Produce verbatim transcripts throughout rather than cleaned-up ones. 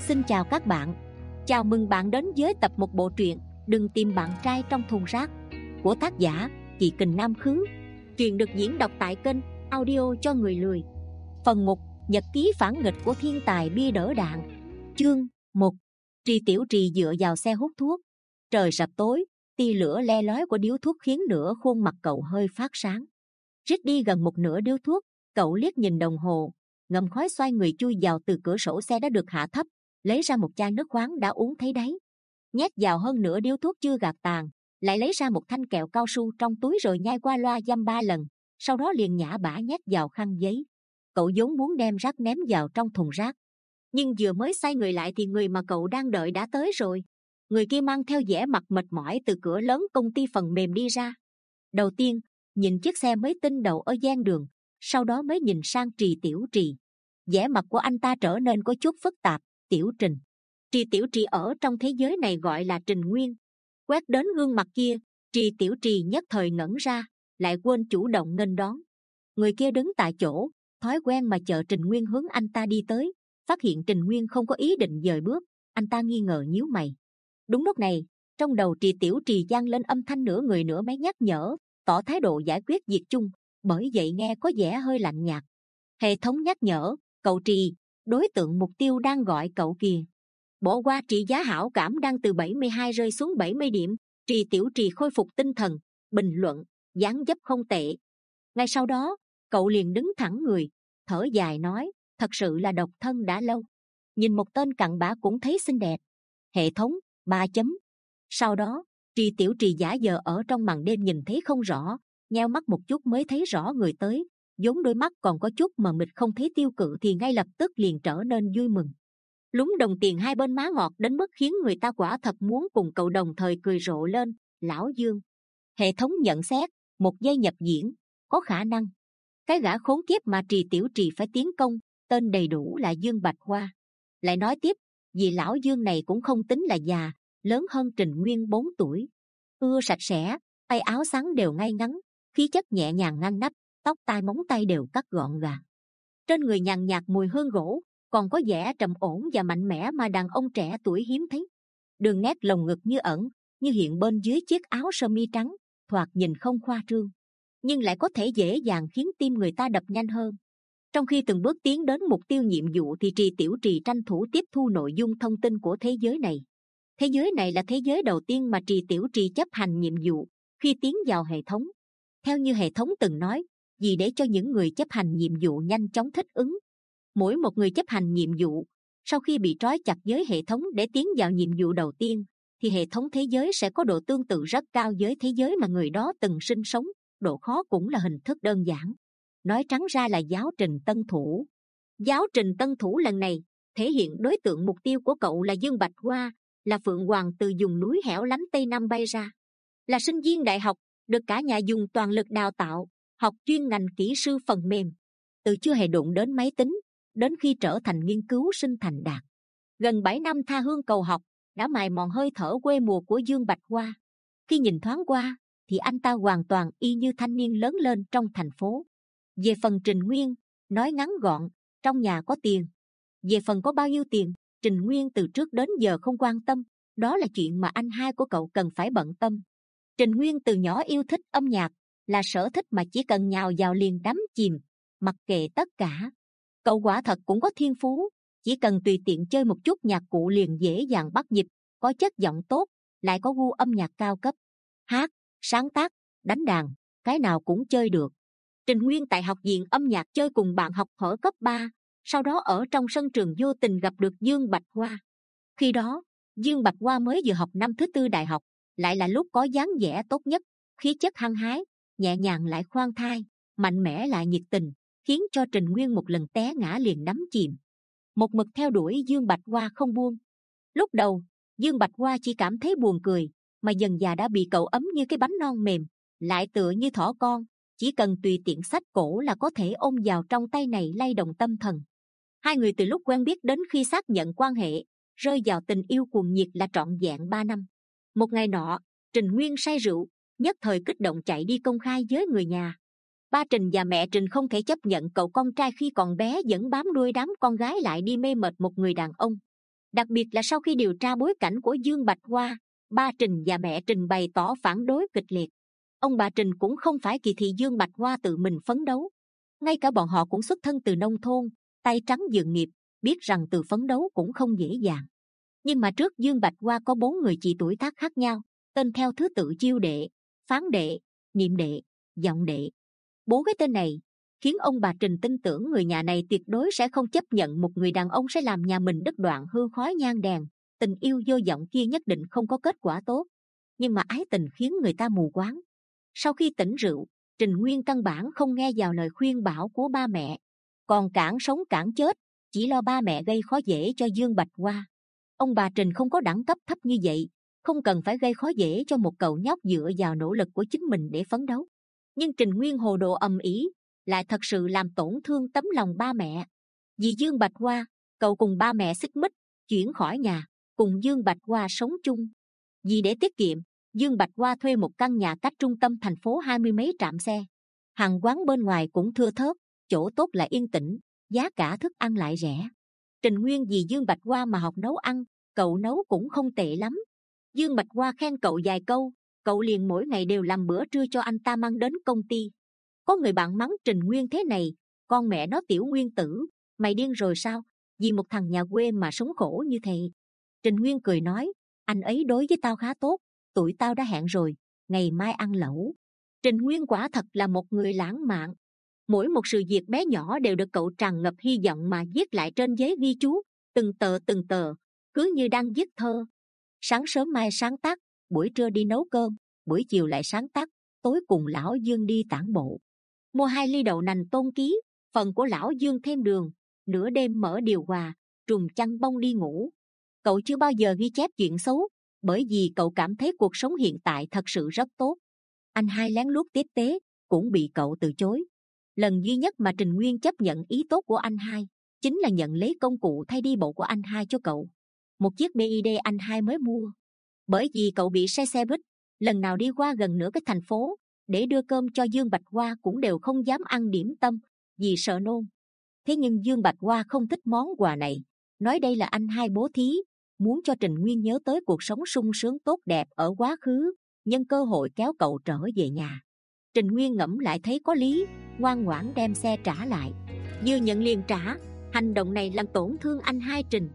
Xin chào các bạn. Chào mừng bạn đến với tập một bộ truyện Đừng tìm bạn trai trong thùng rác của tác giả Chị Kình Nam Khứ. Truyện được diễn đọc tại kênh Audio cho người lười. Phần một, Nhật ký phản nghịch của thiên tài bia đỡ đạn. Chương một. Trì Tiểu Trì dựa vào xe hút thuốc. Trời sập tối, tia lửa le lói của điếu thuốc khiến nửa khuôn mặt cậu hơi phát sáng. Rít đi gần một nửa điếu thuốc, cậu liếc nhìn đồng hồ, ngậm khói xoay người chui vào từ cửa sổ xe đã được hạ thấp, lấy ra một chai nước khoáng đã uống thấy đáy, nhét vào hơn nửa điếu thuốc chưa gạt tàn, lại lấy ra một thanh kẹo cao su trong túi rồi nhai qua loa dăm ba lần, sau đó liền nhả bã nhét vào khăn giấy. Cậu vốn muốn đem rác ném vào trong thùng rác, nhưng vừa mới xoay người lại thì người mà cậu đang đợi đã tới rồi. Người kia mang theo vẻ mặt mệt mỏi từ cửa lớn công ty phần mềm đi ra. Đầu tiên nhìn chiếc xe mới tinh đậu ở ven đường, sau đó mới nhìn sang Trì Tiểu Trì. Vẻ mặt của anh ta trở nên có chút phức tạp. Tiểu Trình. Trì Tiểu Trì ở trong thế giới này gọi là Trình Nguyên. Quét đến gương mặt kia, Trì Tiểu Trì nhất thời ngẩn ra, lại quên chủ động nghênh đón. Người kia đứng tại chỗ, thói quen mà chờ Trình Nguyên hướng anh ta đi tới. Phát hiện Trình Nguyên không có ý định dời bước, anh ta nghi ngờ nhíu mày. Đúng lúc này, trong đầu Trì Tiểu Trì vang lên âm thanh nửa người nửa máy nhắc nhở, tỏ thái độ giải quyết việc chung, bởi vậy nghe có vẻ hơi lạnh nhạt. Hệ thống nhắc nhở, cậu Trì, đối tượng mục tiêu đang gọi cậu kìa. Bỏ qua trị giá hảo cảm đang từ bảy mươi hai rơi xuống bảy mươi điểm, Trì Tiểu Trì khôi phục tinh thần, bình luận, dáng dấp không tệ. Ngay sau đó, cậu liền đứng thẳng người, thở dài nói, thật sự là độc thân đã lâu. Nhìn một tên cặn bã cũng thấy xinh đẹp. Hệ thống, ba chấm. Sau đó, Trì Tiểu Trì giả vờ ở trong màn đêm nhìn thấy không rõ, nheo mắt một chút mới thấy rõ người tới. Vốn đôi mắt còn có chút mờ mịt không thấy tiêu cự thì ngay lập tức liền trở nên vui mừng. Lúng đồng tiền hai bên má ngọt đến mức khiến người ta quả thật muốn cùng cậu đồng thời cười rộ lên. Lão Dương. Hệ thống nhận xét, một giây nhập diễn, có khả năng. Cái gã khốn kiếp mà Trì Tiểu Trì phải tiến công, tên đầy đủ là Dương Bạch Hoa. Lại nói tiếp, vì lão Dương này cũng không tính là già, lớn hơn Trình Nguyên bốn tuổi. Ưa sạch sẽ, tay áo sáng đều ngay ngắn, khí chất nhẹ nhàng ngăn nắp, tóc tai móng tay đều cắt gọn gàng. Trên người nhàn nhạt mùi hương gỗ, còn có vẻ trầm ổn và mạnh mẽ mà đàn ông trẻ tuổi hiếm thấy. Đường nét lồng ngực như ẩn, như hiện bên dưới chiếc áo sơ mi trắng, thoạt nhìn không khoa trương, nhưng lại có thể dễ dàng khiến tim người ta đập nhanh hơn. Trong khi từng bước tiến đến mục tiêu nhiệm vụ thì Trì Tiểu Trì tranh thủ tiếp thu nội dung thông tin của thế giới này. Thế giới này là thế giới đầu tiên mà Trì Tiểu Trì chấp hành nhiệm vụ khi tiến vào hệ thống. Theo như hệ thống từng nói, vì để cho những người chấp hành nhiệm vụ nhanh chóng thích ứng. Mỗi một người chấp hành nhiệm vụ, sau khi bị trói chặt với hệ thống để tiến vào nhiệm vụ đầu tiên, thì hệ thống thế giới sẽ có độ tương tự rất cao với thế giới mà người đó từng sinh sống, độ khó cũng là hình thức đơn giản. Nói trắng ra là giáo trình tân thủ. Giáo trình tân thủ lần này, thể hiện đối tượng mục tiêu của cậu là Dương Bạch Hoa, là phượng hoàng từ vùng núi hẻo lánh Tây Nam bay ra. Là sinh viên đại học, được cả nhà dùng toàn lực đào tạo, học chuyên ngành kỹ sư phần mềm. Từ chưa hề đụng đến máy tính, đến khi trở thành nghiên cứu sinh thành đạt. Gần bảy năm tha hương cầu học, đã mài mòn hơi thở quê mùa của Dương Bạch Hoa. Khi nhìn thoáng qua, thì anh ta hoàn toàn y như thanh niên lớn lên trong thành phố. Về phần Trình Nguyên, nói ngắn gọn, trong nhà có tiền. Về phần có bao nhiêu tiền, Trình Nguyên từ trước đến giờ không quan tâm, đó là chuyện mà anh hai của cậu cần phải bận tâm. Trình Nguyên từ nhỏ yêu thích âm nhạc, là sở thích mà chỉ cần nhào vào liền đắm chìm, mặc kệ tất cả. Cậu quả thật cũng có thiên phú, chỉ cần tùy tiện chơi một chút nhạc cụ liền dễ dàng bắt nhịp, có chất giọng tốt, lại có gu âm nhạc cao cấp. Hát, sáng tác, đánh đàn, cái nào cũng chơi được. Trình Nguyên tại học viện âm nhạc chơi cùng bạn học ở cấp ba, sau đó ở trong sân trường vô tình gặp được Dương Bạch Hoa. Khi đó, Dương Bạch Hoa mới vừa học năm thứ tư đại học, lại là lúc có dáng vẻ tốt nhất, khí chất hăng hái, nhẹ nhàng lại khoan thai, mạnh mẽ lại nhiệt tình, khiến cho Trình Nguyên một lần té ngã liền đắm chìm. Một mực theo đuổi Dương Bạch Hoa không buông. Lúc đầu, Dương Bạch Hoa chỉ cảm thấy buồn cười, mà dần dà đã bị cậu ấm như cái bánh non mềm, lại tựa như thỏ con, chỉ cần tùy tiện xách cổ là có thể ôm vào trong tay này lay động tâm thần. Hai người từ lúc quen biết đến khi xác nhận quan hệ, rơi vào tình yêu cuồng nhiệt là trọn vẹn ba năm. Một ngày nọ, Trình Nguyên say rượu, nhất thời kích động chạy đi công khai với người nhà. Ba Trình và mẹ Trình không thể chấp nhận cậu con trai khi còn bé vẫn bám đuôi đám con gái lại đi mê mệt một người đàn ông. Đặc biệt là sau khi điều tra bối cảnh của Dương Bạch Hoa, ba Trình và mẹ Trình bày tỏ phản đối kịch liệt. Ông bà Trình cũng không phải kỳ thị Dương Bạch Hoa tự mình phấn đấu. Ngay cả bọn họ cũng xuất thân từ nông thôn, tay trắng dựng nghiệp, biết rằng từ phấn đấu cũng không dễ dàng. Nhưng mà trước Dương Bạch Hoa có bốn người chị tuổi tác khác nhau, tên theo thứ tự Chiêu đệ, Phán đệ, Niệm đệ, Giọng đệ. Bốn cái tên này khiến ông bà Trình tin tưởng người nhà này tuyệt đối sẽ không chấp nhận một người đàn ông sẽ làm nhà mình đứt đoạn hương khói nhang đèn. Tình yêu vô vọng kia nhất định không có kết quả tốt. Nhưng mà ái tình khiến người ta mù quáng. Sau khi tỉnh rượu, Trình Nguyên căn bản không nghe vào lời khuyên bảo của ba mẹ, còn cản sống cản chết, chỉ lo ba mẹ gây khó dễ cho Dương Bạch Hoa. Ông bà Trình không có đẳng cấp thấp như vậy, không cần phải gây khó dễ cho một cậu nhóc dựa vào nỗ lực của chính mình để phấn đấu. Nhưng Trình Nguyên hồ đồ ầm ĩ lại thật sự làm tổn thương tấm lòng ba mẹ. Vì Dương Bạch Hoa, cậu cùng ba mẹ xích mích, chuyển khỏi nhà, cùng Dương Bạch Hoa sống chung. Vì để tiết kiệm, Dương Bạch Hoa thuê một căn nhà cách trung tâm thành phố hai mươi mấy trạm xe. Hàng quán bên ngoài cũng thưa thớt, chỗ tốt là yên tĩnh, giá cả thức ăn lại rẻ. Trình Nguyên vì Dương Bạch Hoa mà học nấu ăn, cậu nấu cũng không tệ lắm. Dương Bạch Hoa khen cậu vài câu, cậu liền mỗi ngày đều làm bữa trưa cho anh ta mang đến công ty. Có người bạn mắng Trình Nguyên thế này: con mẹ nó Tiểu Nguyên tử, mày điên rồi sao, vì một thằng nhà quê mà sống khổ như thế. Trình Nguyên cười nói: anh ấy đối với tao khá tốt, tụi tao đã hẹn rồi, ngày mai ăn lẩu. Trình Nguyên quả thật là một người lãng mạn. Mỗi một sự việc bé nhỏ đều được cậu tràn ngập hy vọng mà viết lại trên giấy ghi chú, từng tờ từng tờ, cứ như đang viết thơ. Sáng sớm mai sáng tác, buổi trưa đi nấu cơm, buổi chiều lại sáng tác, tối cùng lão Dương đi tản bộ. Mua hai ly đậu nành tôn ký, phần của lão Dương thêm đường, nửa đêm mở điều hòa, trùm chăn bông đi ngủ. Cậu chưa bao giờ ghi chép chuyện xấu, bởi vì cậu cảm thấy cuộc sống hiện tại thật sự rất tốt. Anh hai lén lút tiếp tế, cũng bị cậu từ chối. Lần duy nhất mà Trình Nguyên chấp nhận ý tốt của anh hai chính là nhận lấy công cụ thay đi bộ của anh hai cho cậu, một chiếc bê i đê anh hai mới mua. Bởi vì cậu bị say xe buýt, lần nào đi qua gần nửa cái thành phố để đưa cơm cho Dương Bạch Hoa cũng đều không dám ăn điểm tâm vì sợ nôn. Thế nhưng Dương Bạch Hoa không thích món quà này, nói đây là anh hai bố thí, muốn cho Trình Nguyên nhớ tới cuộc sống sung sướng tốt đẹp ở quá khứ, nhân cơ hội kéo cậu trở về nhà. Trình Nguyên ngẫm lại thấy có lý, ngoan ngoãn đem xe trả lại. Vừa nhận liền trả, hành động này làm tổn thương anh hai Trình.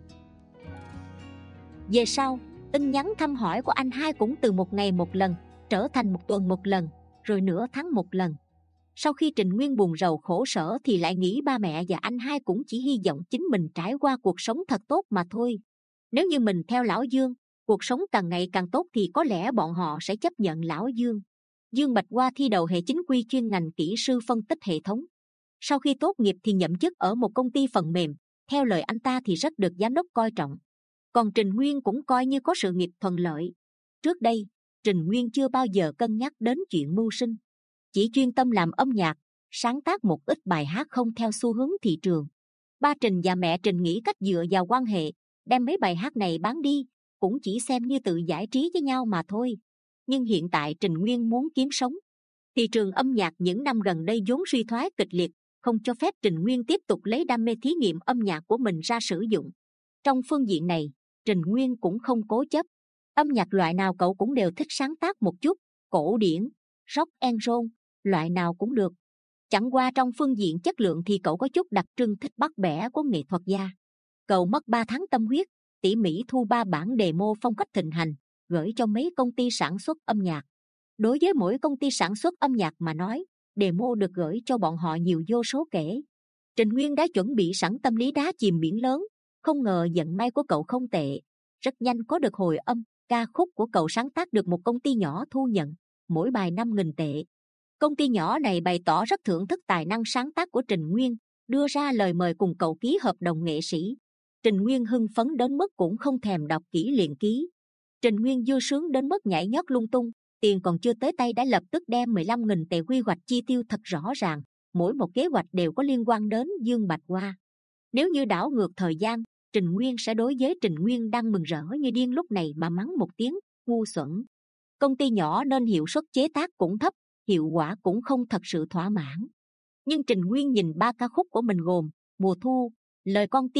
Về sau, tin nhắn thăm hỏi của anh hai cũng từ một ngày một lần trở thành một tuần một lần, rồi nửa tháng một lần. Sau khi Trình Nguyên buồn rầu khổ sở thì lại nghĩ ba mẹ và anh hai cũng chỉ hy vọng chính mình trải qua cuộc sống thật tốt mà thôi. Nếu như mình theo lão Dương, cuộc sống càng ngày càng tốt thì có lẽ bọn họ sẽ chấp nhận lão Dương. Dương Bạch Hoa thi đậu hệ chính quy chuyên ngành kỹ sư phân tích hệ thống. Sau khi tốt nghiệp thì nhậm chức ở một công ty phần mềm, theo lời anh ta thì rất được giám đốc coi trọng. Còn Trình Nguyên cũng coi như có sự nghiệp thuận lợi. Trước đây, Trình Nguyên chưa bao giờ cân nhắc đến chuyện mưu sinh, chỉ chuyên tâm làm âm nhạc, sáng tác một ít bài hát không theo xu hướng thị trường. Ba Trình và mẹ Trình nghĩ cách dựa vào quan hệ, đem mấy bài hát này bán đi, cũng chỉ xem như tự giải trí với nhau mà thôi. Nhưng hiện tại Trình Nguyên muốn kiếm sống. Thị trường âm nhạc những năm gần đây vốn suy thoái kịch liệt, không cho phép Trình Nguyên tiếp tục lấy đam mê thí nghiệm âm nhạc của mình ra sử dụng. Trong phương diện này, Trình Nguyên cũng không cố chấp. Âm nhạc loại nào cậu cũng đều thích sáng tác một chút, cổ điển, rock and roll, loại nào cũng được. Chẳng qua trong phương diện chất lượng thì cậu có chút đặc trưng thích bắt bẻ của nghệ thuật gia. Cậu mất ba tháng tâm huyết, tỉ mỉ thu ba bản demo phong cách thịnh hành, gửi cho mấy công ty sản xuất âm nhạc. Đối với mỗi công ty sản xuất âm nhạc mà nói, demo được gửi cho bọn họ nhiều vô số kể. Trình Nguyên đã chuẩn bị sẵn tâm lý đá chìm biển lớn, không ngờ vận may của cậu không tệ, rất nhanh có được hồi âm. Ca khúc của cậu sáng tác được một công ty nhỏ thu nhận, mỗi bài năm nghìn tệ. Công ty nhỏ này bày tỏ rất thưởng thức tài năng sáng tác của Trình Nguyên, đưa ra lời mời cùng cậu ký hợp đồng nghệ sĩ. Trình Nguyên hưng phấn đến mức cũng không thèm đọc kỹ liền ký. Trình Nguyên vui sướng đến mức nhảy nhót lung tung, tiền còn chưa tới tay đã lập tức đem mười lăm nghìn tệ quy hoạch chi tiêu thật rõ ràng, mỗi một kế hoạch đều có liên quan đến Dương Bạch Hoa. Nếu như đảo ngược thời gian, Trình Nguyên sẽ đối với Trình Nguyên đang mừng rỡ như điên lúc này mà mắng một tiếng ngu xuẩn. Công ty nhỏ nên hiệu suất chế tác cũng thấp, hiệu quả cũng không thật sự thỏa mãn. Nhưng Trình Nguyên nhìn ba ca khúc của mình gồm Mùa Thu, Lời Con Tim,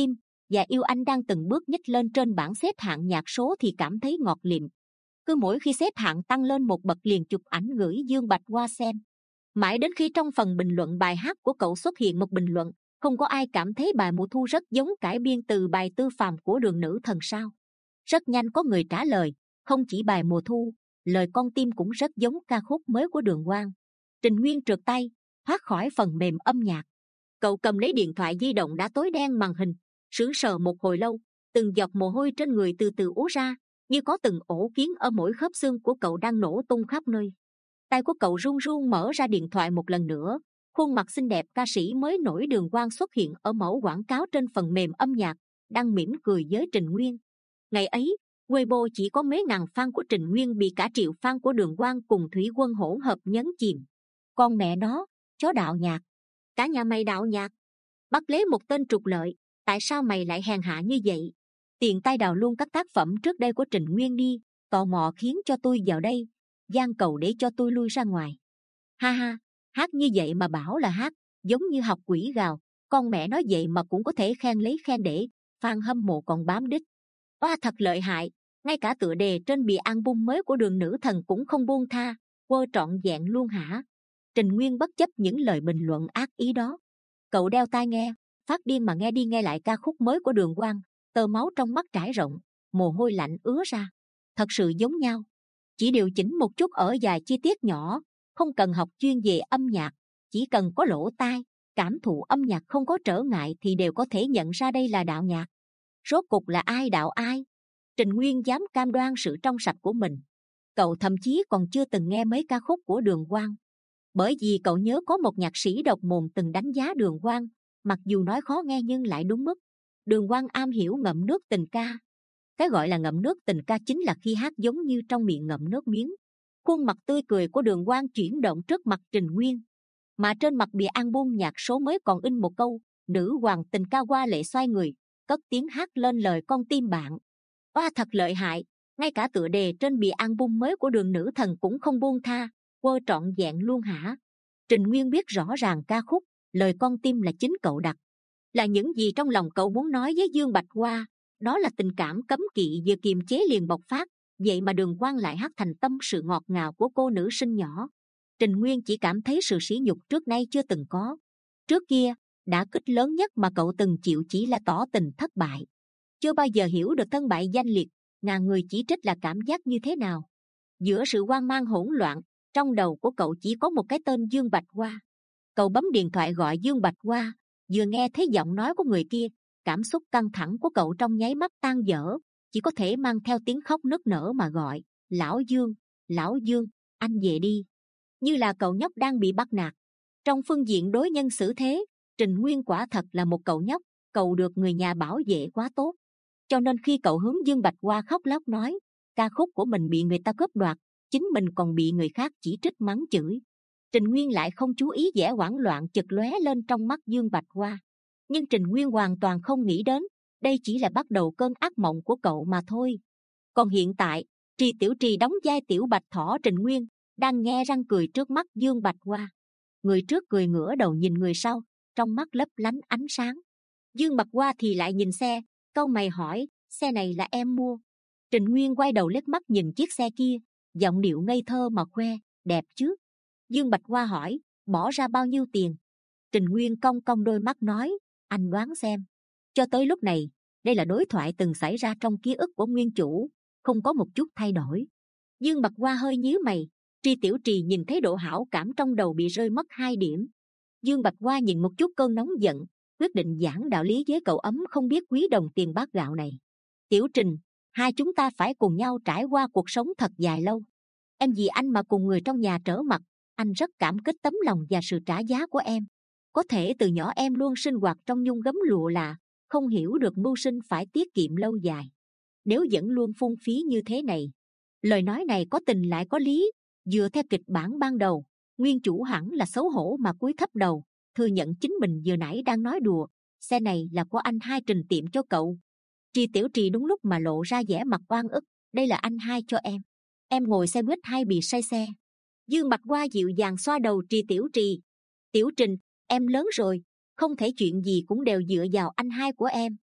và yêu anh đang từng bước nhích lên trên bảng xếp hạng nhạc số thì cảm thấy ngọt lịm. Cứ mỗi khi xếp hạng tăng lên một bậc liền chụp ảnh gửi Dương Bạch Hoa xem. Mãi đến khi trong phần bình luận bài hát của cậu xuất hiện một bình luận, không có ai cảm thấy bài Mùa Thu rất giống cải biên từ bài Tư Phàm của Đường Nữ Thần sao? Rất nhanh có người trả lời, không chỉ bài Mùa Thu, lời Con Tim cũng rất giống ca khúc mới của Đường Quang. Trình Nguyên trượt tay, thoát khỏi phần mềm âm nhạc. Cậu cầm lấy điện thoại di động đã tối đen màn hình, sững sờ một hồi lâu, từng giọt mồ hôi trên người từ từ ứa ra, như có từng ổ kiến ở mỗi khớp xương của cậu đang nổ tung khắp nơi. Tay của cậu run run mở ra điện thoại một lần nữa, khuôn mặt xinh đẹp ca sĩ mới nổi Đường Quang xuất hiện ở mẫu quảng cáo trên phần mềm âm nhạc, đang mỉm cười với Trình Nguyên. Ngày ấy, Weibo chỉ có mấy ngàn fan của Trình Nguyên bị cả triệu fan của Đường Quang cùng Thủy Quân hỗn hợp nhấn chìm. Con mẹ nó, chó đạo nhạc, cả nhà mày đạo nhạc, bắt lấy một tên trục lợi, tại sao mày lại hèn hạ như vậy? Tiền tay đào luôn các tác phẩm trước đây của Trình Nguyên đi, tò mò khiến cho tôi vào đây, van cầu để cho tôi lui ra ngoài. Ha ha, hát như vậy mà bảo là hát, giống như học quỷ gào, con mẹ nói vậy mà cũng có thể khen lấy khen để, fan hâm mộ còn bám đích. Oa thật lợi hại, ngay cả tựa đề trên bìa album mới của Đường Nữ Thần cũng không buông tha, quơ trọn vẹn luôn hả? Trình Nguyên bất chấp những lời bình luận ác ý đó. Cậu đeo tai nghe, phát điên mà nghe đi nghe lại ca khúc mới của Đường Quang, tơ máu trong mắt trải rộng, mồ hôi lạnh ứa ra. Thật sự giống nhau, chỉ điều chỉnh một chút ở vài chi tiết nhỏ, không cần học chuyên về âm nhạc, chỉ cần có lỗ tai, cảm thụ âm nhạc không có trở ngại thì đều có thể nhận ra đây là đạo nhạc. Rốt cục là ai đạo ai? Trình Nguyên dám cam đoan sự trong sạch của mình. Cậu thậm chí còn chưa từng nghe mấy ca khúc của Đường Quang, bởi vì cậu nhớ có một nhạc sĩ độc mồm từng đánh giá Đường Quang, mặc dù nói khó nghe nhưng lại đúng mức. Đường Quang am hiểu ngậm nước tình ca. Cái gọi là ngậm nước tình ca chính là khi hát giống như trong miệng ngậm nước miếng. Khuôn mặt tươi cười của Đường Quang chuyển động trước mặt Trình Nguyên, mà trên mặt bìa album nhạc số mới còn in một câu: nữ hoàng tình ca hoa lệ xoay người, cất tiếng hát lên lời Con Tim bạn. Oa thật lợi hại, ngay cả tựa đề trên bìa album mới của Đường Nữ Thần cũng không buông tha, quơ trọn vẹn luôn hả? Trình Nguyên biết rõ ràng ca khúc lời Con Tim là chính cậu đặt, là những gì trong lòng cậu muốn nói với Dương Bạch Hoa, đó là tình cảm cấm kỵ vừa kiềm chế liền bộc phát. Vậy mà Đường Quang lại hát thành tâm sự ngọt ngào của cô nữ sinh nhỏ. Trình Nguyên chỉ cảm thấy sự sỉ nhục trước nay chưa từng có. Trước kia, đả kích lớn nhất mà cậu từng chịu chỉ là tỏ tình thất bại. Chưa bao giờ hiểu được thân bại danh liệt, ngàn người chỉ trích là cảm giác như thế nào. Giữa sự hoang mang hỗn loạn, trong đầu của cậu chỉ có một cái tên Dương Bạch Hoa. Cậu bấm điện thoại gọi Dương Bạch Hoa, vừa nghe thấy giọng nói của người kia, cảm xúc căng thẳng của cậu trong nháy mắt tan dở, chỉ có thể mang theo tiếng khóc nức nở mà gọi: lão Dương, lão Dương, anh về đi. Như là cậu nhóc đang bị bắt nạt. Trong phương diện đối nhân xử thế, Trình Nguyên quả thật là một cậu nhóc, cậu được người nhà bảo vệ quá tốt. Cho nên khi cậu hướng Dương Bạch Hoa khóc lóc nói ca khúc của mình bị người ta cướp đoạt, chính mình còn bị người khác chỉ trích mắng chửi, Trình Nguyên lại không chú ý vẻ hoảng loạn chợt lóe lên trong mắt Dương Bạch Hoa. Nhưng Trình Nguyên hoàn toàn không nghĩ đến đây chỉ là bắt đầu cơn ác mộng của cậu mà thôi. Còn hiện tại, Trì Tiểu Trì đóng vai Tiểu Bạch Thỏ Trình Nguyên đang nhe răng cười trước mắt Dương Bạch Hoa. Người trước cười ngửa đầu nhìn người sau, trong mắt lấp lánh ánh sáng. Dương Bạch Hoa thì lại nhìn xe, cau mày hỏi: xe này là em mua? Trình Nguyên quay đầu liếc mắt nhìn chiếc xe kia, giọng điệu ngây thơ mà khoe: đẹp chứ? Dương Bạch Hoa hỏi: bỏ ra bao nhiêu tiền? Trình Nguyên cong cong đôi mắt nói: anh đoán xem. Cho tới lúc này, đây là đối thoại từng xảy ra trong ký ức của nguyên chủ, không có một chút thay đổi. Dương Bạch Hoa hơi nhíu mày. Tri Tiểu Trì nhìn thấy độ hảo cảm trong đầu bị rơi mất hai điểm. Dương Bạch Hoa nhìn một chút cơn nóng giận, quyết định giảng đạo lý với cậu ấm không biết quý đồng tiền bát gạo này. Tiểu Trình, hai chúng ta phải cùng nhau trải qua cuộc sống thật dài lâu. Em vì anh mà cùng người trong nhà trở mặt, anh rất cảm kích tấm lòng và sự trả giá của em. Có thể từ nhỏ em luôn sinh hoạt trong nhung gấm lụa là, không hiểu được mưu sinh phải tiết kiệm lâu dài. Nếu vẫn luôn phung phí như thế này, lời nói này có tình lại có lý. Dựa theo kịch bản ban đầu, nguyên chủ hẳn là xấu hổ mà cúi thấp đầu, thừa nhận chính mình vừa nãy đang nói đùa. Xe này là của anh hai Trình tiệm cho cậu. Tri Tiểu Trì đúng lúc mà lộ ra vẻ mặt oan ức. Đây là anh hai cho em. Em ngồi xe buýt hay bị say xe? Dương Bạch Hoa dịu dàng xoa đầu Tri Tiểu Trì. Tiểu Trình, em lớn rồi, không thể chuyện gì cũng đều dựa vào anh hai của em.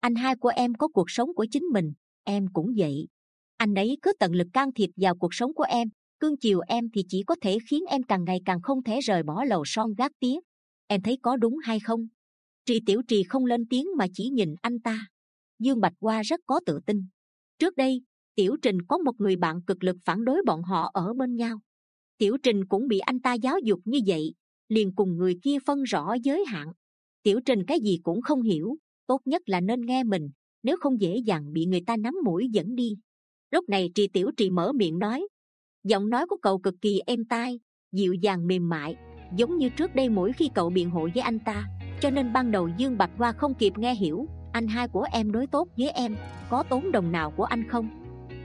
Anh hai của em có cuộc sống của chính mình, em cũng vậy. Anh ấy cứ tận lực can thiệp vào cuộc sống của em, cưng chiều em thì chỉ có thể khiến em càng ngày càng không thể rời bỏ lầu son gác tía. Em thấy có đúng hay không? Trì Tiểu Trì không lên tiếng mà chỉ nhìn anh ta. Dương Bạch Hoa rất có tự tin. Trước đây, Tiểu Trình có một người bạn cực lực phản đối bọn họ ở bên nhau. Tiểu Trình cũng bị anh ta giáo dục như vậy, liền cùng người kia phân rõ giới hạn. Tiểu Trình cái gì cũng không hiểu, tốt nhất là nên nghe mình, nếu không dễ dàng bị người ta nắm mũi dẫn đi. Lúc này Trì Tiểu Trì mở miệng nói. Giọng nói của cậu cực kỳ êm tai, dịu dàng mềm mại, giống như trước đây mỗi khi cậu biện hộ với anh ta. Cho nên ban đầu Dương Bạch Hoa không kịp nghe hiểu. Anh hai của em đối tốt với em, có tốn đồng nào của anh không?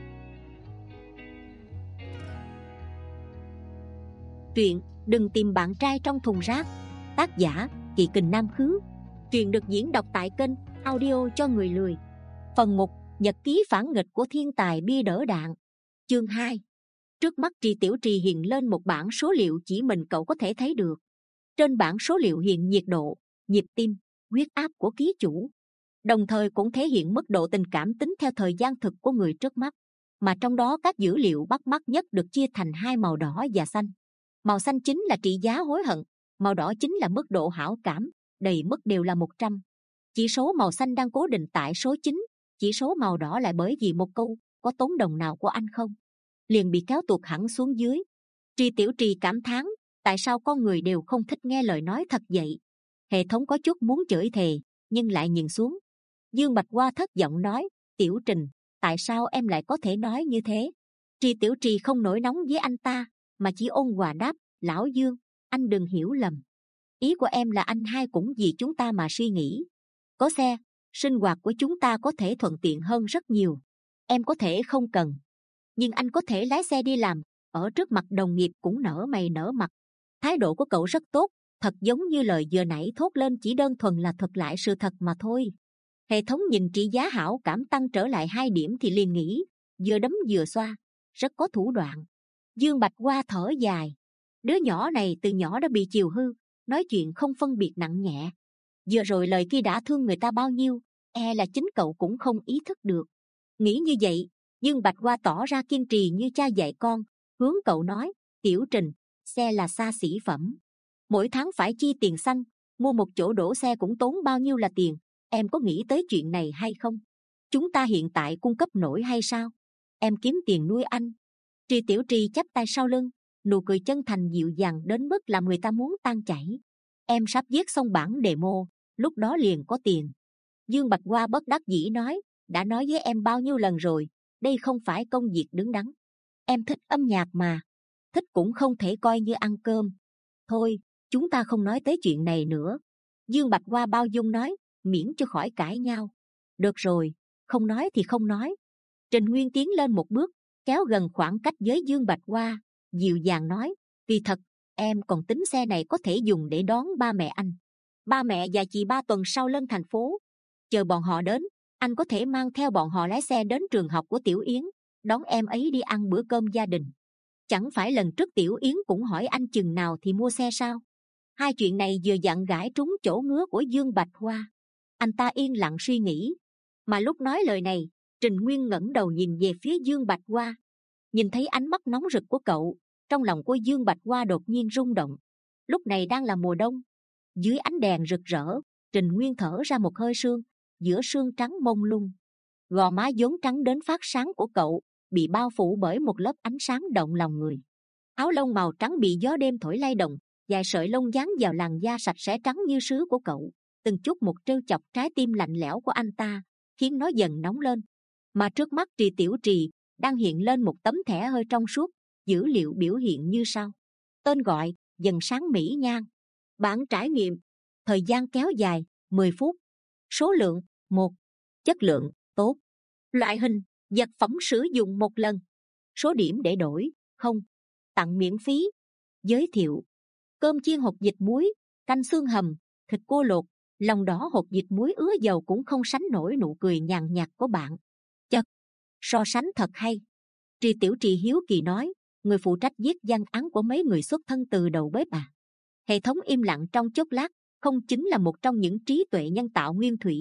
Truyện Đừng Tìm Bạn Trai Trong Thùng Rác. Tác giả Kỳ Kình Nam Khứ. Truyện được diễn đọc tại kênh Audio Cho Người Lười. Phần một. Nhật ký phản nghịch của thiên tài bia đỡ đạn. Chương hai. Trước mắt Trì Tiểu Trì hiện lên một bảng số liệu chỉ mình cậu có thể thấy được. Trên bảng số liệu hiện nhiệt độ, nhịp tim, huyết áp của ký chủ, đồng thời cũng thể hiện mức độ tình cảm tính theo thời gian thực của người trước mắt. Mà trong đó các dữ liệu bắt mắt nhất được chia thành hai màu đỏ và xanh. Màu xanh chính là trị giá hối hận, màu đỏ chính là mức độ hảo cảm, đầy mức đều là một trăm. Chỉ số màu xanh đang cố định tại số chín, chỉ số màu đỏ lại bởi vì một câu có tốn đồng nào của anh không liền bị kéo tuột hẳn xuống dưới. Trì Tiểu Trì cảm thán, tại sao con người đều không thích nghe lời nói thật vậy? Hệ thống có chút muốn chửi thề, nhưng lại nhìn xuống. Dương Bạch Hoa thất vọng nói, Tiểu Trình, tại sao em lại có thể nói như thế? Trì Tiểu Trì không nổi nóng với anh ta, mà chỉ ôn hòa đáp, lão Dương, anh đừng hiểu lầm. Ý của em là anh hai cũng vì chúng ta mà suy nghĩ. Có xe, sinh hoạt của chúng ta có thể thuận tiện hơn rất nhiều. Em có thể không cần, nhưng anh có thể lái xe đi làm, ở trước mặt đồng nghiệp cũng nở mày nở mặt. Thái độ của cậu rất tốt, thật giống như lời vừa nãy thốt lên chỉ đơn thuần là thuật lại sự thật mà thôi. Hệ thống nhìn trị giá hảo cảm tăng trở lại hai điểm thì liền nghĩ, vừa đấm vừa xoa, rất có thủ đoạn. Dương Bạch Hoa thở dài, đứa nhỏ này từ nhỏ đã bị chiều hư, nói chuyện không phân biệt nặng nhẹ. Vừa rồi lời kia đã thương người ta bao nhiêu, e là chính cậu cũng không ý thức được. Nghĩ như vậy, Dương Bạch Hoa tỏ ra kiên trì như cha dạy con, hướng cậu nói, Tiểu Trình, xe là xa xỉ phẩm, mỗi tháng phải chi tiền xăng, mua một chỗ đổ xe cũng tốn bao nhiêu là tiền, em có nghĩ tới chuyện này hay không? Chúng ta hiện tại cung cấp nổi hay sao? Em kiếm tiền nuôi anh. Trì Tiểu Trì chắp tay sau lưng, nụ cười chân thành dịu dàng đến mức làm người ta muốn tan chảy. Em sắp viết xong bản demo, lúc đó liền có tiền. Dương Bạch Hoa bất đắc dĩ nói, đã nói với em bao nhiêu lần rồi, đây không phải công việc đứng đắn. Em thích âm nhạc mà, thích cũng không thể coi như ăn cơm. Thôi, chúng ta không nói tới chuyện này nữa. Dương Bạch Hoa bao dung nói, miễn cho khỏi cãi nhau. Được rồi, không nói thì không nói. Trình Nguyên tiến lên một bước, kéo gần khoảng cách với Dương Bạch Hoa, dịu dàng nói, kỳ thật, em còn tính xe này có thể dùng để đón ba mẹ anh. Ba mẹ và chị ba tuần sau lên thành phố. Chờ bọn họ đến, anh có thể mang theo bọn họ lái xe đến trường học của Tiểu Yến, đón em ấy đi ăn bữa cơm gia đình. Chẳng phải lần trước Tiểu Yến cũng hỏi anh chừng nào thì mua xe sao? Hai chuyện này vừa dặn gãi trúng chỗ ngứa của Dương Bạch Hoa. Anh ta yên lặng suy nghĩ. Mà lúc nói lời này, Trình Nguyên ngẩng đầu nhìn về phía Dương Bạch Hoa. Nhìn thấy ánh mắt nóng rực của cậu, trong lòng của Dương Bạch Hoa đột nhiên rung động. Lúc này đang là mùa đông. Dưới ánh đèn rực rỡ, Trình Nguyên thở ra một hơi sương, giữa sương trắng mông lung. Gò má vốn trắng đến phát sáng của cậu bị bao phủ bởi một lớp ánh sáng động lòng người. Áo lông màu trắng bị gió đêm thổi lay động, vài sợi lông dán vào làn da sạch sẽ trắng như sứ của cậu, từng chút một trêu chọc trái tim lạnh lẽo của anh ta, khiến nó dần nóng lên. Mà trước mắt Trì Tiểu Trì đang hiện lên một tấm thẻ hơi trong suốt, dữ liệu biểu hiện như sau. Tên gọi, dần sáng mỹ nhan. Bản trải nghiệm, thời gian kéo dài, mười phút. Số lượng, một. Chất lượng, tốt. Loại hình, vật phẩm sử dụng một lần. Số điểm để đổi, không. Tặng miễn phí. Giới thiệu. Cơm chiên hột vịt muối, canh xương hầm, thịt cua luộc, lòng đỏ hột vịt muối ứa dầu cũng không sánh nổi nụ cười nhàn nhạt của bạn. Chật, so sánh thật hay. Trì Tiểu Trì hiếu kỳ nói, người phụ trách viết văn án của mấy người xuất thân từ đầu bếp à? Hệ thống im lặng trong chốc lát, không chính là một trong những trí tuệ nhân tạo nguyên thủy,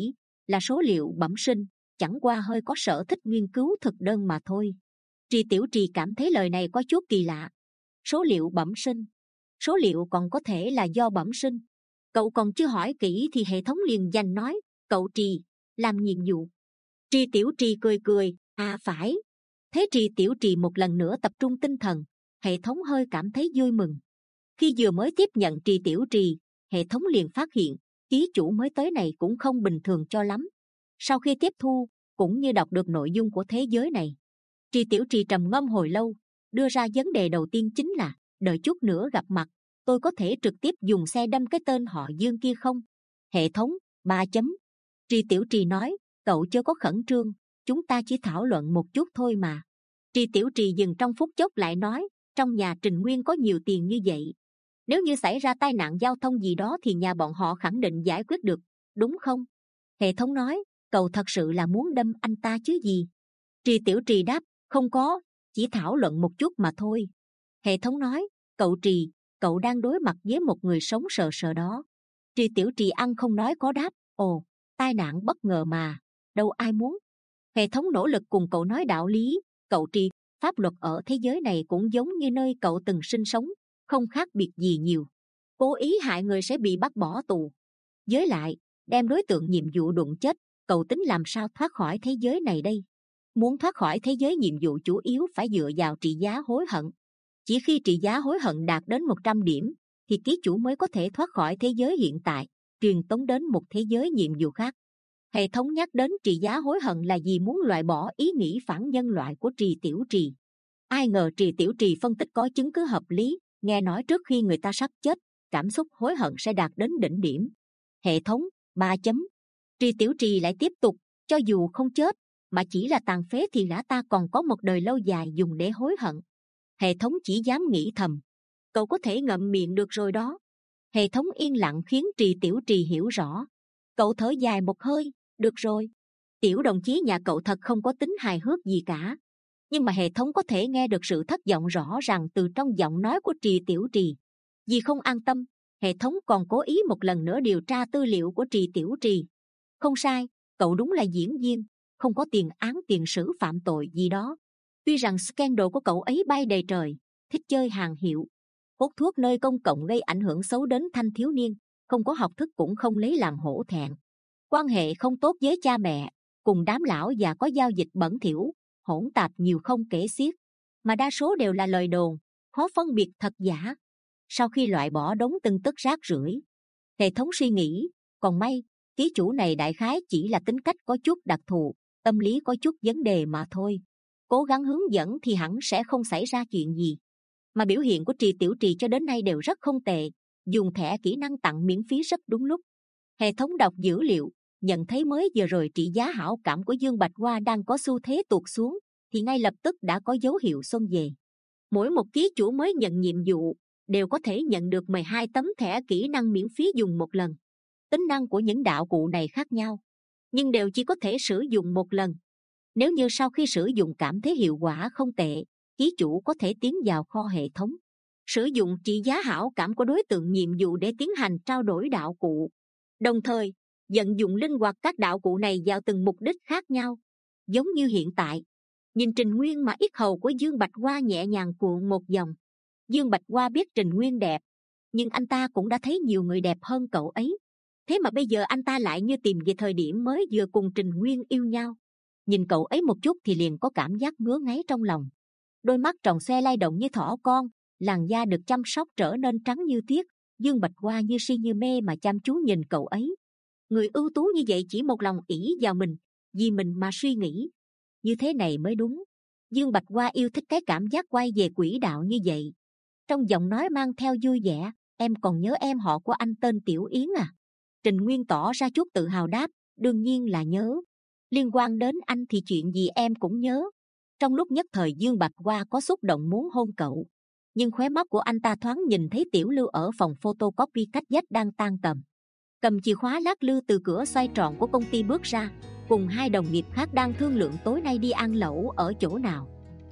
là số liệu bẩm sinh, chẳng qua hơi có sở thích nghiên cứu thực đơn mà thôi. Trì Tiểu Trì cảm thấy lời này có chút kỳ lạ. Số liệu bẩm sinh, số liệu còn có thể là do bẩm sinh. Cậu còn chưa hỏi kỹ thì hệ thống liền giành nói, cậu Trì, làm nhiệm vụ. Trì Tiểu Trì cười cười, à phải. Thế Trì Tiểu Trì một lần nữa tập trung tinh thần, hệ thống hơi cảm thấy vui mừng. Khi vừa mới tiếp nhận Trì Tiểu Trì, hệ thống liền phát hiện, ký chủ mới tới này cũng không bình thường cho lắm. Sau khi tiếp thu, cũng như đọc được nội dung của thế giới này, Trì Tiểu Trì trầm ngâm hồi lâu, đưa ra vấn đề đầu tiên chính là, đợi chút nữa gặp mặt, tôi có thể trực tiếp dùng xe đâm cái tên họ Dương kia không? Hệ thống, ba chấm. Trì Tiểu Trì nói, cậu chưa có khẩn trương, chúng ta chỉ thảo luận một chút thôi mà. Trì Tiểu Trì dừng trong phút chốc lại nói, trong nhà Trình Nguyên có nhiều tiền như vậy, nếu như xảy ra tai nạn giao thông gì đó thì nhà bọn họ khẳng định giải quyết được, đúng không? Hệ thống nói, cậu thật sự là muốn đâm anh ta chứ gì? Trì Tiểu Trì đáp, không có, chỉ thảo luận một chút mà thôi. Hệ thống nói, cậu Trì, cậu đang đối mặt với một người sống sờ sờ đó. Trì Tiểu Trì ăn không nói có đáp, ồ, tai nạn bất ngờ mà, đâu ai muốn. Hệ thống nỗ lực cùng cậu nói đạo lý, cậu Trì, pháp luật ở thế giới này cũng giống như nơi cậu từng sinh sống, không khác biệt gì nhiều. Cố ý hại người sẽ bị bắt bỏ tù. Với lại, đem đối tượng nhiệm vụ đụng chết, cậu tính làm sao thoát khỏi thế giới này đây? Muốn thoát khỏi thế giới nhiệm vụ chủ yếu phải dựa vào trị giá hối hận. Chỉ khi trị giá hối hận đạt đến một trăm điểm, thì ký chủ mới có thể thoát khỏi thế giới hiện tại, truyền tống đến một thế giới nhiệm vụ khác. Hệ thống nhắc đến trị giá hối hận là vì muốn loại bỏ ý nghĩ phản nhân loại của Trì Tiểu Trì. Ai ngờ Trì Tiểu Trì phân tích có chứng cứ hợp lý, nghe nói trước khi người ta sắp chết, cảm xúc hối hận sẽ đạt đến đỉnh điểm. Hệ thống, ba chấm. Trì Tiểu Trì lại tiếp tục, cho dù không chết, mà chỉ là tàn phế thì gã ta còn có một đời lâu dài dùng để hối hận. Hệ thống chỉ dám nghĩ thầm, cậu có thể ngậm miệng được rồi đó. Hệ thống yên lặng khiến Trì Tiểu Trì hiểu rõ. Cậu thở dài một hơi, được rồi. Tiểu đồng chí nhà cậu thật không có tính hài hước gì cả. Nhưng mà hệ thống có thể nghe được sự thất vọng rõ ràng từ trong giọng nói của Trì Tiểu Trì. Vì không an tâm, hệ thống còn cố ý một lần nữa điều tra tư liệu của Trì Tiểu Trì. Không sai, cậu đúng là diễn viên, không có tiền án tiền sử phạm tội gì đó. Tuy rằng scandal của cậu ấy bay đầy trời, thích chơi hàng hiệu, hút thuốc nơi công cộng gây ảnh hưởng xấu đến thanh thiếu niên, không có học thức cũng không lấy làm hổ thẹn, quan hệ không tốt với cha mẹ, cùng đám lão già có giao dịch bẩn thỉu, hỗn tạp nhiều không kể xiết, mà đa số đều là lời đồn, khó phân biệt thật giả. Sau khi loại bỏ đống tin tức rác rưởi, hệ thống suy nghĩ, còn may ký chủ này đại khái chỉ là tính cách có chút đặc thù, tâm lý có chút vấn đề mà thôi. Cố gắng hướng dẫn thì hẳn sẽ không xảy ra chuyện gì. Mà biểu hiện của Trì Tiểu Trì cho đến nay đều rất không tệ, dùng thẻ kỹ năng tặng miễn phí rất đúng lúc. Hệ thống đọc dữ liệu, nhận thấy mới vừa rồi trị giá hảo cảm của Dương Bạch Hoa đang có xu thế tụt xuống, thì ngay lập tức đã có dấu hiệu xuân về. Mỗi một ký chủ mới nhận nhiệm vụ đều có thể nhận được mười hai tấm thẻ kỹ năng miễn phí dùng một lần. Tính năng của những đạo cụ này khác nhau, nhưng đều chỉ có thể sử dụng một lần. Nếu như sau khi sử dụng cảm thấy hiệu quả không tệ, ký chủ có thể tiến vào kho hệ thống, sử dụng trị giá hảo cảm của đối tượng nhiệm vụ để tiến hành trao đổi đạo cụ, đồng thời vận dụng linh hoạt các đạo cụ này vào từng mục đích khác nhau. Giống như hiện tại, nhìn Trình Nguyên mà yết hầu của Dương Bạch Hoa nhẹ nhàng cuộn một vòng. Dương Bạch Hoa biết Trình Nguyên đẹp, nhưng anh ta cũng đã thấy nhiều người đẹp hơn cậu ấy. Thế mà bây giờ anh ta lại như tìm về thời điểm mới vừa cùng Trình Nguyên yêu nhau. Nhìn cậu ấy một chút thì liền có cảm giác ngứa ngáy trong lòng. Đôi mắt tròn xoe lay động như thỏ con, làn da được chăm sóc trở nên trắng như tuyết. Dương Bạch Hoa như si như mê mà chăm chú nhìn cậu ấy. Người ưu tú như vậy chỉ một lòng ỷ vào mình, vì mình mà suy nghĩ. Như thế này mới đúng. Dương Bạch Hoa yêu thích cái cảm giác quay về quỹ đạo như vậy. Trong giọng nói mang theo vui vẻ, em còn nhớ em họ của anh tên Tiểu Yến à? Trình Nguyên tỏ ra chút tự hào đáp, đương nhiên là nhớ. Liên quan đến anh thì chuyện gì em cũng nhớ. Trong lúc nhất thời Dương Bạch Hoa có xúc động muốn hôn cậu, nhưng khóe mắt của anh ta thoáng nhìn thấy Tiểu Lưu ở phòng photocopy cách vách đang tan tầm, cầm chìa khóa lắc lư từ cửa xoay tròn của công ty bước ra, cùng hai đồng nghiệp khác đang thương lượng tối nay đi ăn lẩu ở chỗ nào.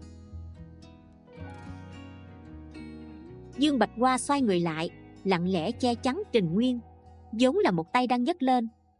Dương Bạch Hoa xoay người lại, lặng lẽ che chắn Trình Nguyên, giống là một tay đang nhấc lên,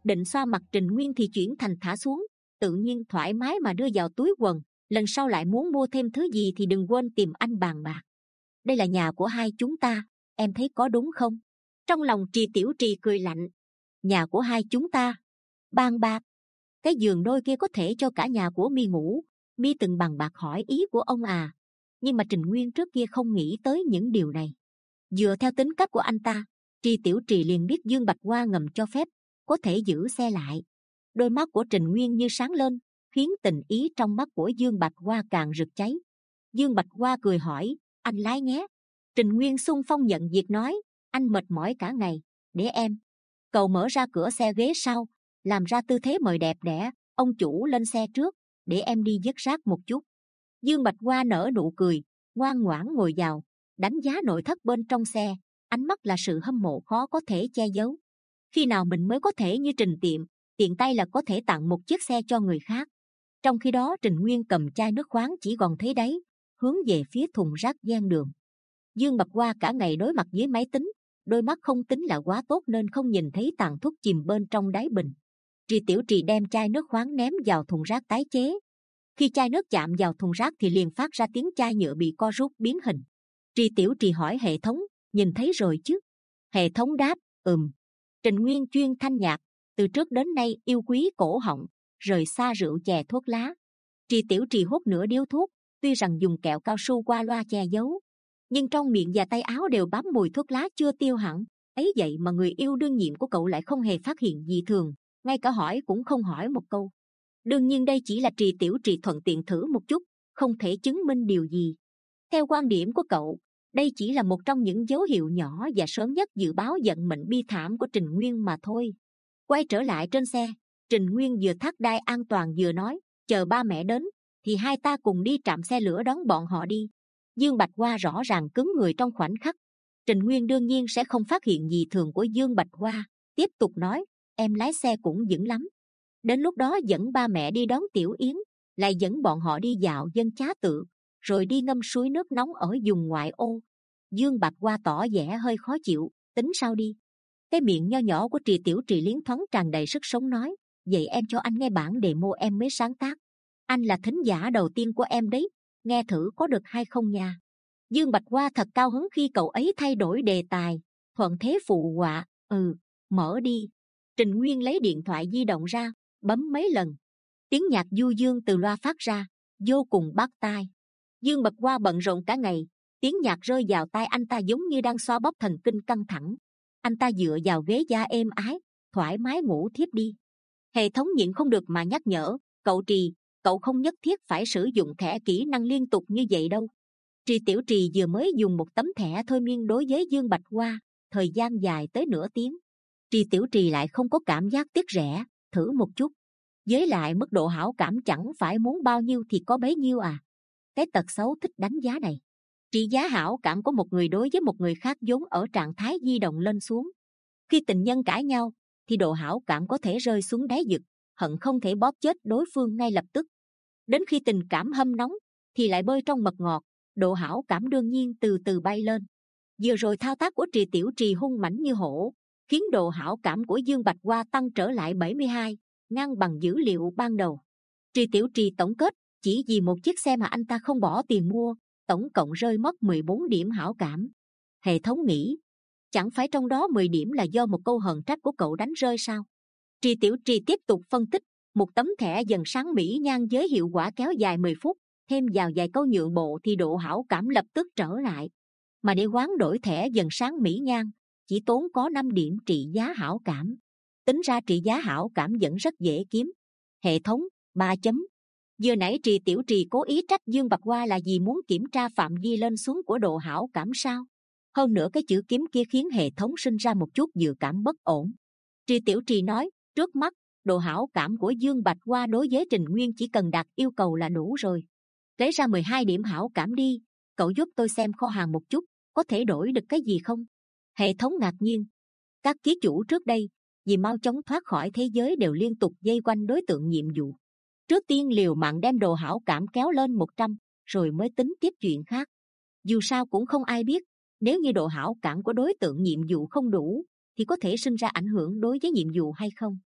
Định xoa mặt Trình Nguyên thì chuyển thành thả xuống, tự nhiên thoải mái mà đưa vào túi quần. Lần sau lại muốn mua thêm thứ gì thì đừng quên tìm anh bàn bạc. Đây là nhà của hai chúng ta, em thấy có đúng không? Trong lòng Trì Tiểu Trì cười lạnh. Nhà của hai chúng ta? Bàn bạc? Cái giường đôi kia có thể cho cả nhà của mi ngủ. Mi từng bàn bạc hỏi ý của ông à? Nhưng mà Trình Nguyên trước kia không nghĩ tới những điều này. Dựa theo tính cách của anh ta, Trì Tiểu Trì liền biết Dương Bạch Hoa ngầm cho phép, có thể giữ xe lại. Đôi mắt của Trình Nguyên như sáng lên, khiến tình ý trong mắt của Dương Bạch Hoa càng rực cháy. Dương Bạch Hoa cười hỏi, anh lái nhé. Trình Nguyên xung phong nhận việc nói, anh mệt mỏi cả ngày, để em. Cậu mở ra cửa xe ghế sau, làm ra tư thế mời đẹp đẽ. Ông chủ lên xe trước, để em đi vớt rác một chút. Dương Bạch Hoa nở nụ cười, ngoan ngoãn ngồi vào, đánh giá nội thất bên trong xe, ánh mắt là sự hâm mộ khó có thể che giấu. Khi nào mình mới có thể như Trình Tiệm, tiện tay là có thể tặng một chiếc xe cho người khác. Trong khi đó Trình Nguyên cầm chai nước khoáng chỉ còn thấy đáy, hướng về phía thùng rác ven đường. Dương Bạch Hoa cả ngày đối mặt với máy tính, đôi mắt không tính là quá tốt nên không nhìn thấy tàn thuốc chìm bên trong đáy bình. Trì Tiểu Trì đem chai nước khoáng ném vào thùng rác tái chế. Khi chai nước chạm vào thùng rác thì liền phát ra tiếng chai nhựa bị co rút biến hình. Trì Tiểu Trì hỏi hệ thống, nhìn thấy rồi chứ? Hệ thống đáp, ừm. Trình Nguyên chuyên thanh nhạc, từ trước đến nay yêu quý cổ họng, rời xa rượu chè thuốc lá. Trì Tiểu Trì hút nửa điếu thuốc, tuy rằng dùng kẹo cao su qua loa che giấu, nhưng trong miệng và tay áo đều bám mùi thuốc lá chưa tiêu hẳn. Ấy vậy mà người yêu đương nhiệm của cậu lại không hề phát hiện gì thường, ngay cả hỏi cũng không hỏi một câu. Đương nhiên đây chỉ là Trì Tiểu Trì thuận tiện thử một chút, không thể chứng minh điều gì. Theo quan điểm của cậu, đây chỉ là một trong những dấu hiệu nhỏ và sớm nhất dự báo vận mệnh bi thảm của Trình Nguyên mà thôi. Quay trở lại trên xe, Trình Nguyên vừa thắt đai an toàn vừa nói, chờ ba mẹ đến thì hai ta cùng đi trạm xe lửa đón bọn họ đi. Dương Bạch Hoa rõ ràng cứng người trong khoảnh khắc. Trình Nguyên đương nhiên sẽ không phát hiện gì thường của Dương Bạch Hoa, tiếp tục nói, em lái xe cũng vững lắm. Đến lúc đó dẫn ba mẹ đi đón Tiểu Yến, lại dẫn bọn họ đi dạo dân Chá Tự, rồi đi ngâm suối nước nóng ở vùng ngoại ô. Dương Bạch Hoa tỏ vẻ hơi khó chịu, tính sao đi? Cái miệng nho nhỏ của Trì Tiểu Trì liến thoáng tràn đầy sức sống nói, vậy em cho anh nghe bản demo em mới sáng tác. Anh là thính giả đầu tiên của em đấy, nghe thử có được hay không nha. Dương Bạch Hoa thật cao hứng khi cậu ấy thay đổi đề tài, thuận thế phụ họa, ừ, mở đi. Trình Nguyên lấy điện thoại di động ra, bấm mấy lần. Tiếng nhạc du dương từ loa phát ra, vô cùng bắt tai. Dương Bạch Hoa bận rộn cả ngày, tiếng nhạc rơi vào tai anh ta giống như đang xoa bóp thần kinh căng thẳng. Anh ta dựa vào ghế da êm ái, thoải mái ngủ thiếp đi. Hệ thống nhịn không được mà nhắc nhở, cậu Trì, cậu không nhất thiết phải sử dụng thẻ kỹ năng liên tục như vậy đâu. Trì Tiểu Trì vừa mới dùng một tấm thẻ thôi miên đối với Dương Bạch Hoa, thời gian dài tới nửa tiếng. Trì Tiểu Trì lại không có cảm giác tiếc rẻ, thử một chút. Với lại mức độ hảo cảm chẳng phải muốn bao nhiêu thì có bấy nhiêu à. Cái tật xấu thích đánh giá này. Trị giá hảo cảm của một người đối với một người khác vốn ở trạng thái di động lên xuống. Khi tình nhân cãi nhau, thì độ hảo cảm có thể rơi xuống đáy vực, hận không thể bóp chết đối phương ngay lập tức. Đến khi tình cảm hâm nóng, thì lại bơi trong mật ngọt, độ hảo cảm đương nhiên từ từ bay lên. Vừa rồi thao tác của Trì Tiểu Trì hung mãnh như hổ, khiến độ hảo cảm của Dương Bạch Hoa tăng trở lại bảy mươi hai, ngang bằng dữ liệu ban đầu. Trì Tiểu Trì tổng kết, chỉ vì một chiếc xe mà anh ta không bỏ tiền mua, tổng cộng rơi mất mười bốn điểm hảo cảm. Hệ thống nghĩ, chẳng phải trong đó mười điểm là do một câu hờn trách của cậu đánh rơi sao? Trì Tiểu Trì tiếp tục phân tích, một tấm thẻ dần sáng mỹ nhan với hiệu quả kéo dài mười phút, thêm vào vài câu nhượng bộ thì độ hảo cảm lập tức trở lại. Mà để hoán đổi thẻ dần sáng mỹ nhan, chỉ tốn có năm điểm trị giá hảo cảm. Tính ra trị giá hảo cảm vẫn rất dễ kiếm. Hệ thống, ba chấm. Vừa nãy Trì Tiểu Trì cố ý trách Dương Bạch Hoa là vì muốn kiểm tra phạm vi lên xuống của độ hảo cảm sao? Hơn nữa cái chữ kiếm kia khiến hệ thống sinh ra một chút dự cảm bất ổn. Trì Tiểu Trì nói, trước mắt, độ hảo cảm của Dương Bạch Hoa đối với Trình Nguyên chỉ cần đạt yêu cầu là đủ rồi. Lấy ra mười hai điểm hảo cảm đi, cậu giúp tôi xem kho hàng một chút, có thể đổi được cái gì không? Hệ thống ngạc nhiên. Các ký chủ trước đây, vì mau chóng thoát khỏi thế giới đều liên tục vây quanh đối tượng nhiệm vụ. Trước tiên liều mạng đem độ hảo cảm kéo lên một trăm, rồi mới tính tiếp chuyện khác. Dù sao cũng không ai biết, nếu như độ hảo cảm của đối tượng nhiệm vụ không đủ, thì có thể sinh ra ảnh hưởng đối với nhiệm vụ hay không.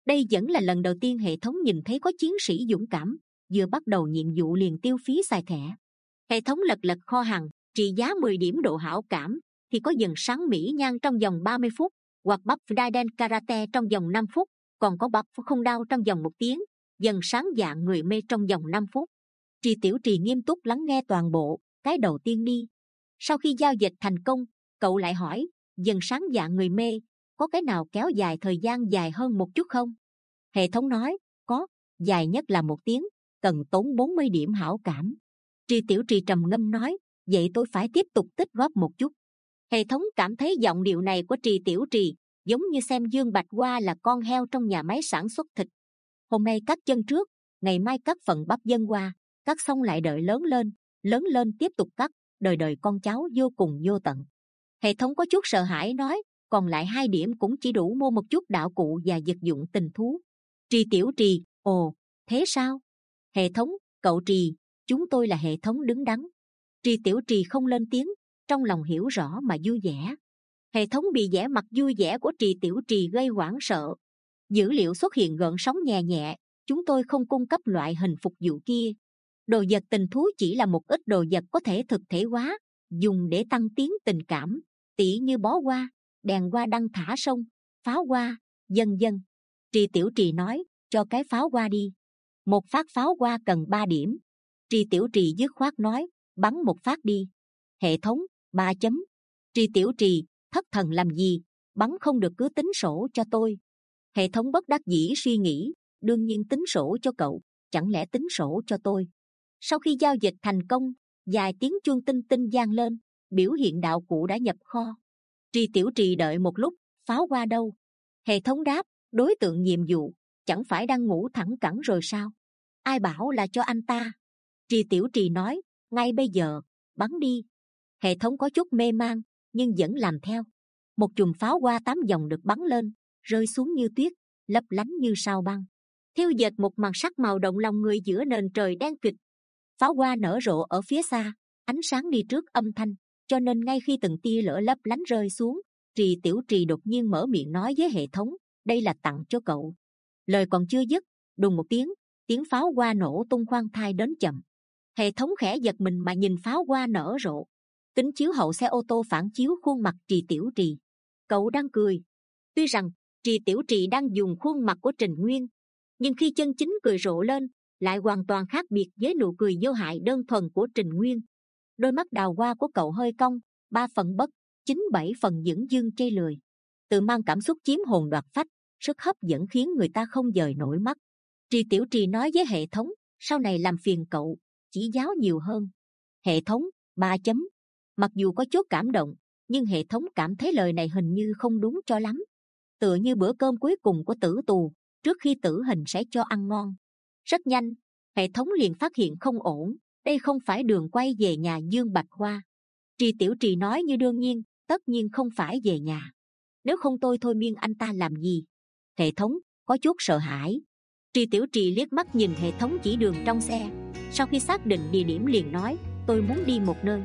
Đây vẫn là lần đầu tiên hệ thống nhìn thấy có chiến sĩ dũng cảm vừa bắt đầu nhiệm vụ liền tiêu phí xài thẻ. Hệ thống lật lật kho hàng, trị giá mười điểm độ hảo cảm thì có dần sáng mỹ nhan trong vòng ba mươi phút, hoặc buff Daiden karate trong vòng năm phút, còn có buff không đau trong vòng một tiếng, dần sáng dạng người mê trong vòng năm phút. Trì Tiểu Trì nghiêm túc lắng nghe toàn bộ. Cái đầu tiên đi. Sau khi giao dịch thành công, cậu lại hỏi, dần sáng dạng người mê, có cái nào kéo dài thời gian dài hơn một chút không? Hệ thống nói, có, dài nhất là một tiếng, cần tốn bốn mươi điểm hảo cảm. Trì Tiểu Trì trầm ngâm nói, vậy tôi phải tiếp tục tích góp một chút. Hệ thống cảm thấy giọng điệu này của Trì Tiểu Trì giống như xem Dương Bạch Hoa là con heo trong nhà máy sản xuất thịt. Hôm nay cắt chân trước, ngày mai cắt phần bắp dân qua, cắt xong lại đợi lớn lên, lớn lên tiếp tục cắt, đời đời con cháu vô cùng vô tận. Hệ thống có chút sợ hãi nói, còn lại hai điểm cũng chỉ đủ mua một chút đạo cụ và vật dụng tình thú. Trì Tiểu Trì, ồ, thế sao? Hệ thống, cậu Trì, chúng tôi là hệ thống đứng đắn. Trì Tiểu Trì không lên tiếng, trong lòng hiểu rõ mà vui vẻ. Hệ thống bị vẻ mặt vui vẻ của Trì Tiểu Trì gây hoảng sợ. Dữ liệu xuất hiện gợn sóng nhẹ nhẹ, chúng tôi không cung cấp loại hình phục vụ kia. Đồ vật tình thú chỉ là một ít đồ vật có thể thực thể hóa, dùng để tăng tiến tình cảm, tỉ như bó hoa, đèn hoa đăng thả sông, pháo hoa, vân vân. Trì Tiểu Trì nói, cho cái pháo hoa đi. Một phát pháo hoa cần ba điểm. Trì Tiểu Trì dứt khoát nói, bắn một phát đi. Hệ thống, ba chấm. Trì Tiểu Trì, thất thần làm gì, bắn không được cứ tính sổ cho tôi. Hệ thống bất đắc dĩ suy nghĩ, đương nhiên tính sổ cho cậu, chẳng lẽ tính sổ cho tôi? Sau khi giao dịch thành công, vài tiếng chuông tinh tinh vang lên, biểu hiện đạo cụ đã nhập kho. Trì Tiểu Trì đợi một lúc, pháo hoa đâu? Hệ thống đáp, đối tượng nhiệm vụ chẳng phải đang ngủ thẳng cẳng rồi sao? Ai bảo là cho anh ta? Trì Tiểu Trì nói, ngay bây giờ, bắn đi. Hệ thống có chút mê man, nhưng vẫn làm theo. Một chùm pháo hoa tám dòng được bắn lên, rơi xuống như tuyết, lấp lánh như sao băng, thiêu dệt một màn sắc màu động lòng người giữa nền trời đen kịt. Pháo hoa nở rộ ở phía xa, ánh sáng đi trước âm thanh, cho nên ngay khi từng tia lửa lấp lánh rơi xuống, Trì Tiểu Trì đột nhiên mở miệng nói với hệ thống, đây là tặng cho cậu. Lời còn chưa dứt, đùng một tiếng, tiếng pháo hoa nổ tung khoan thai đến chậm. Hệ thống khẽ giật mình mà nhìn pháo hoa nở rộ. Kính chiếu hậu xe ô tô phản chiếu khuôn mặt Trì Tiểu Trì. Cậu đang cười. Tuy rằng Trì Tiểu Trì đang dùng khuôn mặt của Trình Nguyên, nhưng khi chân chính cười rộ lên, lại hoàn toàn khác biệt với nụ cười vô hại đơn thuần của Trình Nguyên. Đôi mắt đào hoa của cậu hơi cong, ba phần bất, chín bảy phần dưỡng dương chê lười. Tự mang cảm xúc chiếm hồn đoạt phách, sức hấp dẫn khiến người ta không dời nổi mắt. Trì Tiểu Trì nói với hệ thống, sau này làm phiền cậu, chỉ giáo nhiều hơn. Hệ thống, ba chấm. Mặc dù có chút cảm động, nhưng hệ thống cảm thấy lời này hình như không đúng cho lắm. Tựa như bữa cơm cuối cùng của tử tù, trước khi tử hình sẽ cho ăn ngon. Rất nhanh, hệ thống liền phát hiện không ổn, đây không phải đường quay về nhà Dương Bạch Hoa. Trì Tiểu Trì nói như đương nhiên, tất nhiên không phải về nhà. Nếu không tôi thôi miên anh ta làm gì? Hệ thống có chút sợ hãi. Trì Tiểu Trì liếc mắt nhìn hệ thống chỉ đường trong xe, sau khi xác định địa điểm liền nói, tôi muốn đi một nơi.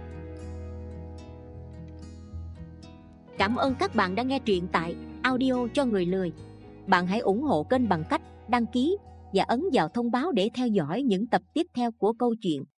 Cảm ơn các bạn đã nghe truyện tại audio cho người lười. Bạn hãy ủng hộ kênh bằng cách đăng ký và ấn vào thông báo để theo dõi những tập tiếp theo của câu chuyện.